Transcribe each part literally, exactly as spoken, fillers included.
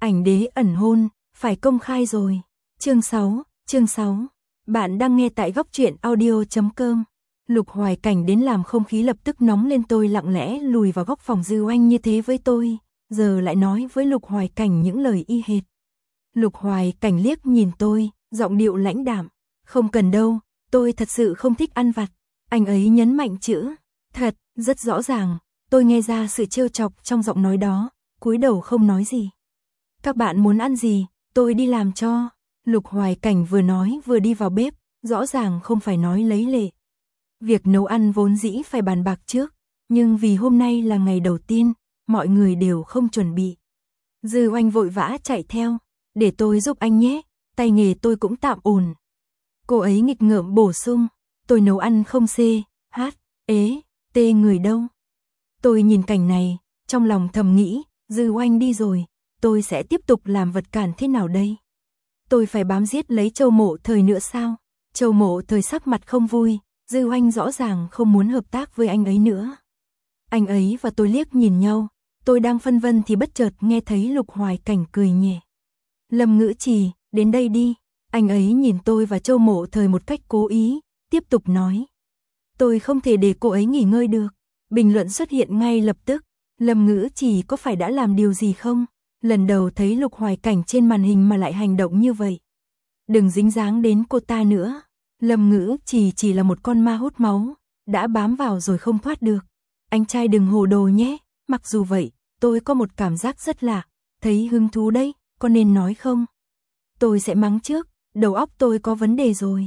Ảnh đế ẩn hôn, phải công khai rồi. Chương sáu, chương sáu. Bạn đang nghe tại góc truyện audio chấm com. Lục Hoài Cảnh đến làm không khí lập tức nóng lên, tôi lặng lẽ lùi vào góc phòng. Dư Oanh như thế với tôi, giờ lại nói với Lục Hoài Cảnh những lời y hệt. Lục Hoài Cảnh liếc nhìn tôi, giọng điệu lãnh đạm. Không cần đâu, tôi thật sự không thích ăn vặt. Anh ấy nhấn mạnh chữ thật, rất rõ ràng. Tôi nghe ra sự trêu chọc trong giọng nói đó, cúi đầu không nói gì. Các bạn muốn ăn gì, tôi đi làm cho. Lục Hoài Cảnh vừa nói vừa đi vào bếp, rõ ràng không phải nói lấy lệ. Việc nấu ăn vốn dĩ phải bàn bạc trước, nhưng vì hôm nay là ngày đầu tiên, mọi người đều không chuẩn bị. Dư Oanh vội vã chạy theo, để tôi giúp anh nhé, tay nghề tôi cũng tạm ổn. Cô ấy nghịch ngợm bổ sung, tôi nấu ăn không xê, hát, ế, tê người đâu. Tôi nhìn cảnh này, trong lòng thầm nghĩ, Dư Oanh đi rồi, tôi sẽ tiếp tục làm vật cản thế nào đây? Tôi phải bám giết lấy Châu Mộ Thời nữa sao? Châu Mộ Thời sắc mặt không vui, Dư Oanh rõ ràng không muốn hợp tác với anh ấy nữa. Anh ấy và tôi liếc nhìn nhau, tôi đang phân vân thì bất chợt nghe thấy Lục Hoài Cảnh cười nhẹ. Lâm Ngữ Trì, đến đây đi. Anh ấy nhìn tôi và Châu Mộ Thời một cách cố ý, tiếp tục nói. Tôi không thể để cô ấy nghỉ ngơi được. Bình luận xuất hiện ngay lập tức. Lâm Ngữ Trì có phải đã làm điều gì không? Lần đầu thấy Lục Hoài Cảnh trên màn hình mà lại hành động như vậy. Đừng dính dáng đến cô ta nữa. Lâm Ngữ Trì chỉ là một con ma hút máu, đã bám vào rồi không thoát được. Anh trai đừng hồ đồ nhé. Mặc dù vậy, tôi có một cảm giác rất lạ. Thấy hứng thú đấy, có nên nói không? Tôi sẽ mắng trước, đầu óc tôi có vấn đề rồi.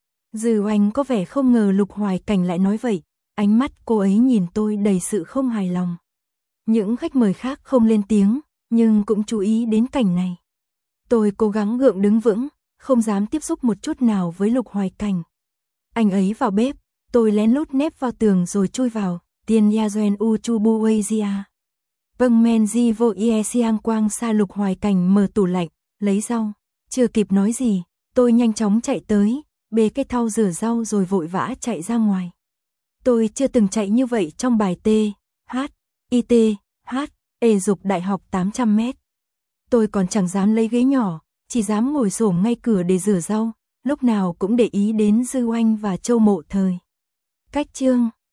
Dư Oanh có vẻ không ngờ Lục Hoài Cảnh lại nói vậy. Ánh mắt cô ấy nhìn tôi đầy sự không hài lòng. Những khách mời khác không lên tiếng, nhưng cũng chú ý đến cảnh này. Tôi cố gắng gượng đứng vững, không dám tiếp xúc một chút nào với Lục Hoài Cảnh. Anh ấy vào bếp, tôi lén lút nép vào tường rồi chui vào. Tiên ya doen u chu bu weizia. Vâng men di vô ie siang quang sa. Lục Hoài Cảnh mở tủ lạnh, lấy rau. Chưa kịp nói gì, tôi nhanh chóng chạy tới, bê cái thau rửa rau rồi vội vã chạy ra ngoài. Tôi chưa từng chạy như vậy trong bài T, H, I T, H, E dục đại học tám trăm mét. Tôi còn chẳng dám lấy ghế nhỏ, chỉ dám ngồi xổm ngay cửa để rửa rau, lúc nào cũng để ý đến Dư Oanh và Châu Mộ Thời. Cách chương